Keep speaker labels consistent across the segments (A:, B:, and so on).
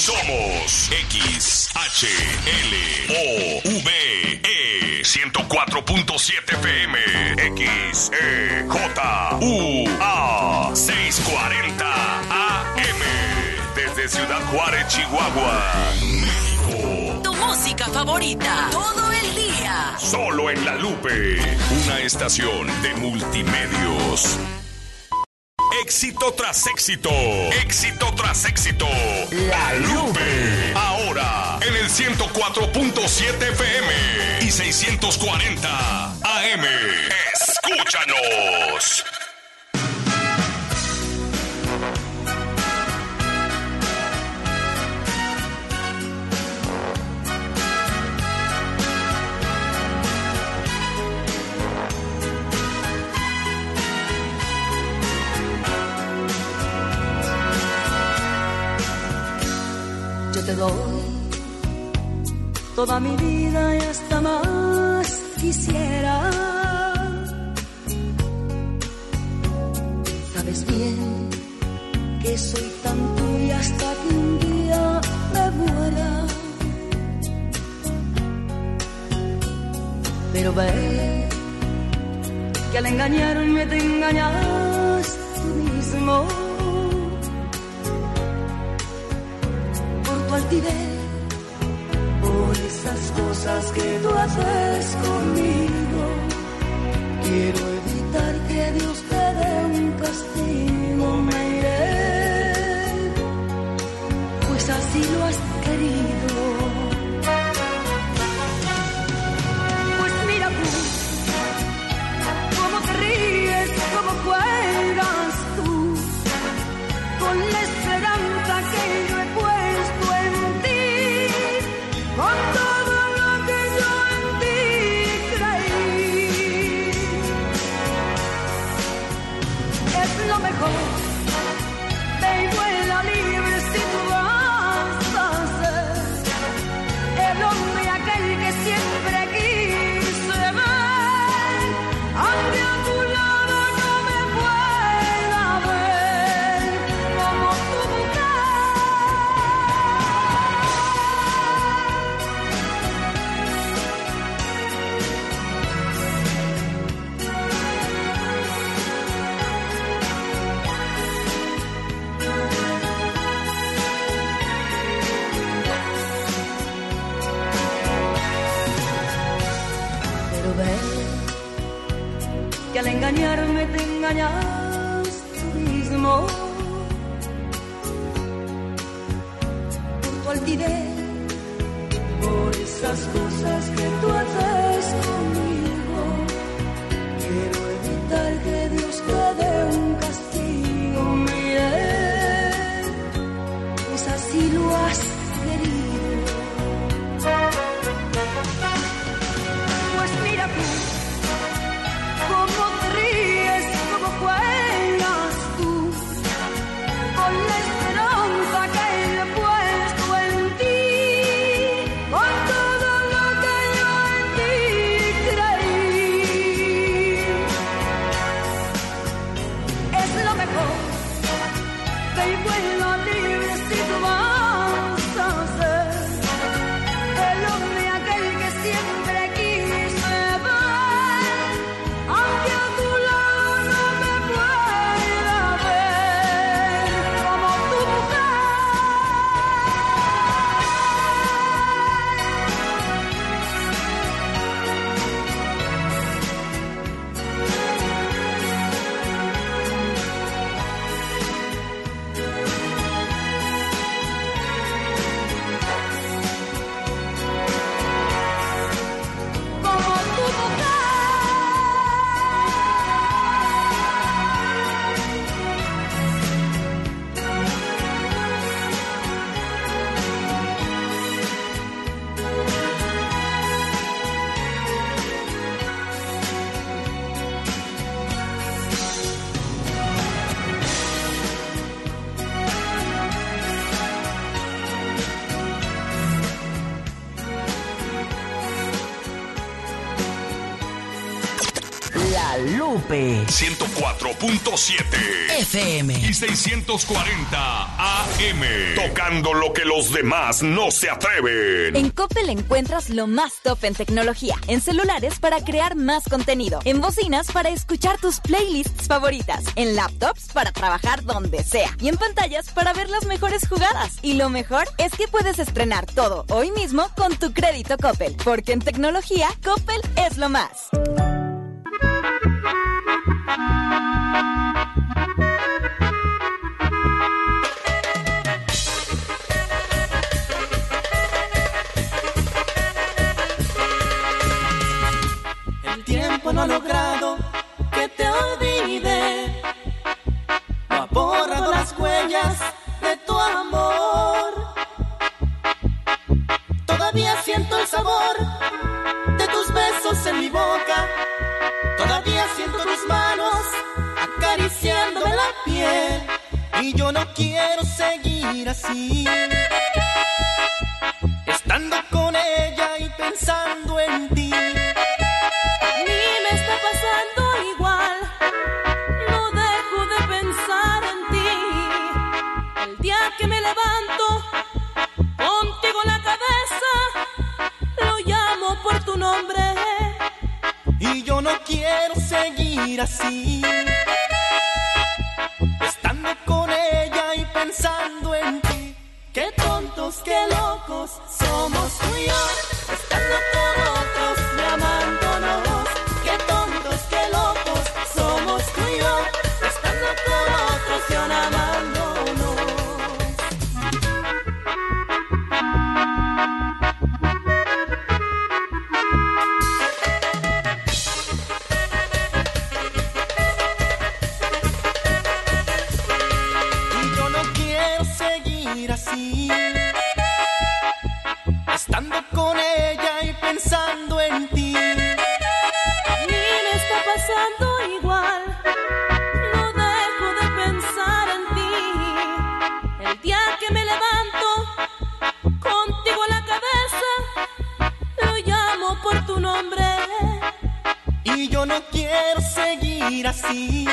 A: Somos XHLOVE 104.7 FM XEJUA 640 AM desde Ciudad Juárez, Chihuahua, México.
B: Tu música favorita todo el día.
A: Solo en La Lupe, una estación de multimedios. Éxito tras éxito, éxito tras éxito. La Lupe. Ahora en el 104.7 FM y 640 AM. Escúchanos.
C: Te doy toda mi vida y hasta más quisiera. Sabes bien que soy tan tuya hasta que un día me muera. Pero ve que al engañarme te engañas tú mismo. Por esas cosas que tú haces conmigo, quiero evitar que Dios te dé un castigo. Me iré, pues así lo has querido. Pues mira tú, cómo te ríes, cómo juegas tú, con la esperanza que yo he puesto en ti, con todo lo que yo en ti creí. Es lo mejor, ve y vuela libre si tú vas a ser el hombre aquel que siempre quise ver, aunque a tu lado no me pueda ver como tu que al engañarme te engañas tú mismo. Por tu altivez, por esas cosas que tú haces conmigo, quiero evitar que Dios te dé un castigo. Mire, pues así lo has querido. Pues mira tú, cómo te ríes, cómo juegas tú, con la esperanza que he puesto en ti, con todo lo que yo en ti
B: La Lupe
A: 104.7
B: FM
A: y 640 AM. Tocando lo que los demás no se atreven.
D: En Coppel encuentras lo más top en tecnología, en celulares para crear más contenido, en bocinas para escuchar tus playlists favoritas, en laptops para trabajar donde sea y en pantallas para ver las mejores jugadas. Y lo mejor es que puedes estrenar todo hoy mismo con tu crédito Coppel, porque en tecnología Coppel es lo más.
E: El tiempo no ha logrado que te olvide, no ha borrado las huellas de tu amor. Todavía siento el sabor de tus besos en mi boca, todavía siento tus manos acariciándome la piel, y yo no quiero seguir así, estando con ella y pensando en ti.
C: A mí me está pasando igual, no dejo de pensar en ti. El día que me levanto, contigo en la cabeza, lo llamo por tu nombre.
E: Y yo no quiero seguir así, estando con ella y pensando en ti. Qué tontos, qué locos somos tú y yo, estando con otros y amándonos. Qué tontos, qué locos somos tú y yo, estando con otros y amándonos. Así, estando con ella y pensando en ti.
C: A mí me está pasando igual, no dejo de pensar en ti. El día que me levanto, contigo en la cabeza, lo llamo por tu nombre.
E: Y yo no quiero seguir así,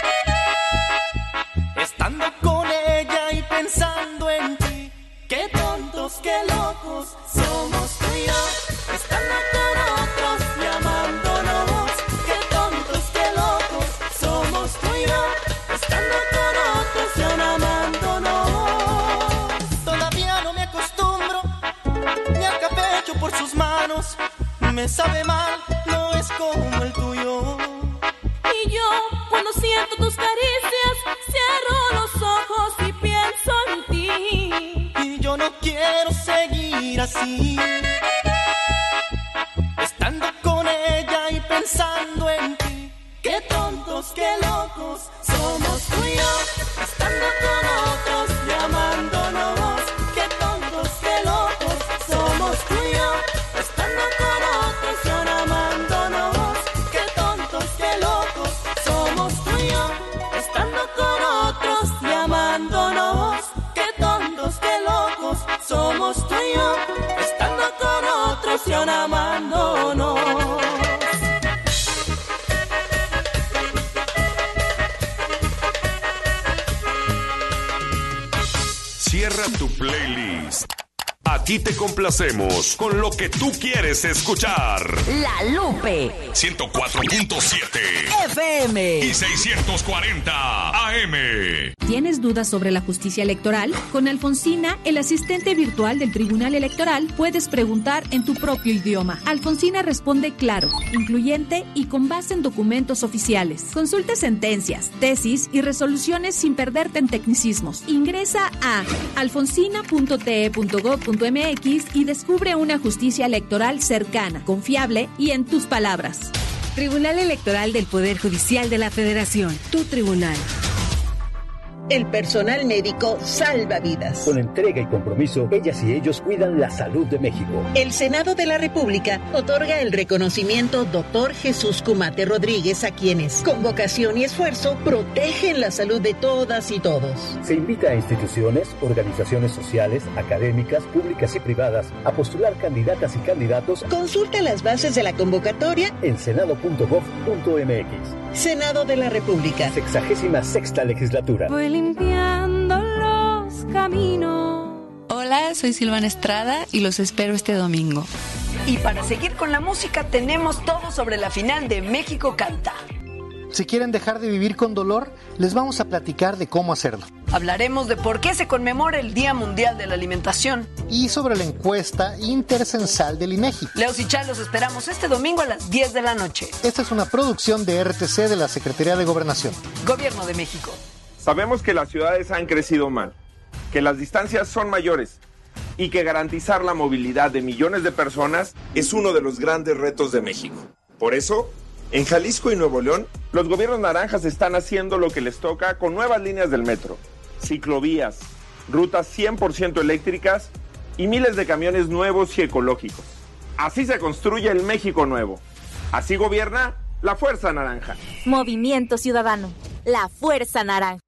E: estando con ella y pensando en ti. Qué tontos, qué locos somos tú y yo, estando con otros y amándonos. Qué tontos, qué locos somos tú y yo, estando con otros y amándonos. Todavía no me acostumbro ni al café hecho por sus manos. Me sabe mal, no es como el tuyo.
C: Y yo, cuando siento tus caricias, cierro los ojos y pienso en ti.
E: Y yo no quiero seguir así, estando con ella y pensando en ti. Qué tontos, qué locos somos tú y yo, estando con otros y amándonos. Qué tontos, qué locos somos tú y yo, estando con otros y amándonos. Qué tontos, qué locos somos tú y yo, estando con otros y amándonos. Qué tontos, qué locos somos tú y yo, estando con otros y amándonos.
A: Cierra tu playlist. Aquí te complacemos con lo que tú quieres escuchar.
B: La Lupe
A: 104.7
B: FM
A: y 640 AM.
F: ¿Tienes dudas sobre la justicia electoral? Con Alfonsina, el asistente virtual del Tribunal Electoral, puedes preguntar en tu propio idioma. Alfonsina responde claro, incluyente y con base en documentos oficiales. Consulta sentencias, tesis y resoluciones sin perderte en tecnicismos. Ingresa a alfonsina.te.gov.mx y descubre una justicia electoral cercana, confiable y en tus palabras.
G: Tribunal Electoral del Poder Judicial de la Federación. Tu tribunal. El personal médico salva vidas.
H: Con entrega y compromiso, ellas y ellos cuidan la salud de México.
G: El Senado de la República otorga el reconocimiento Dr. Jesús Cumate Rodríguez a quienes, con vocación y esfuerzo, protegen la salud de todas y todos.
H: Se invita a instituciones, organizaciones sociales, académicas, públicas y privadas a postular candidatas y candidatos.
G: Consulta las bases de la convocatoria
H: en senado.gov.mx.
G: Senado de la República.
H: 66ª legislatura.
C: Voy limpiando los caminos.
I: Hola, soy Silvana Estrada y los espero este domingo.
B: Y para seguir con la música tenemos todo sobre la final de México Canta.
J: Si quieren dejar de vivir con dolor, les vamos a platicar de cómo hacerlo.
B: Hablaremos de por qué se conmemora el Día Mundial de la Alimentación.
J: Y sobre la encuesta intercensal del INEGI.
B: Leos y Chal los esperamos este domingo a las 10 de la noche.
J: Esta es una producción de RTC de la Secretaría de Gobernación.
B: Gobierno de México.
K: Sabemos que las ciudades han crecido mal, que las distancias son mayores y que garantizar la movilidad de millones de personas es uno de los grandes retos de México. Por eso, en Jalisco y Nuevo León, los gobiernos naranjas están haciendo lo que les toca con nuevas líneas del metro, ciclovías, rutas 100% eléctricas y miles de camiones nuevos y ecológicos. Así se construye el México nuevo. Así gobierna la Fuerza Naranja.
D: Movimiento Ciudadano, la Fuerza Naranja.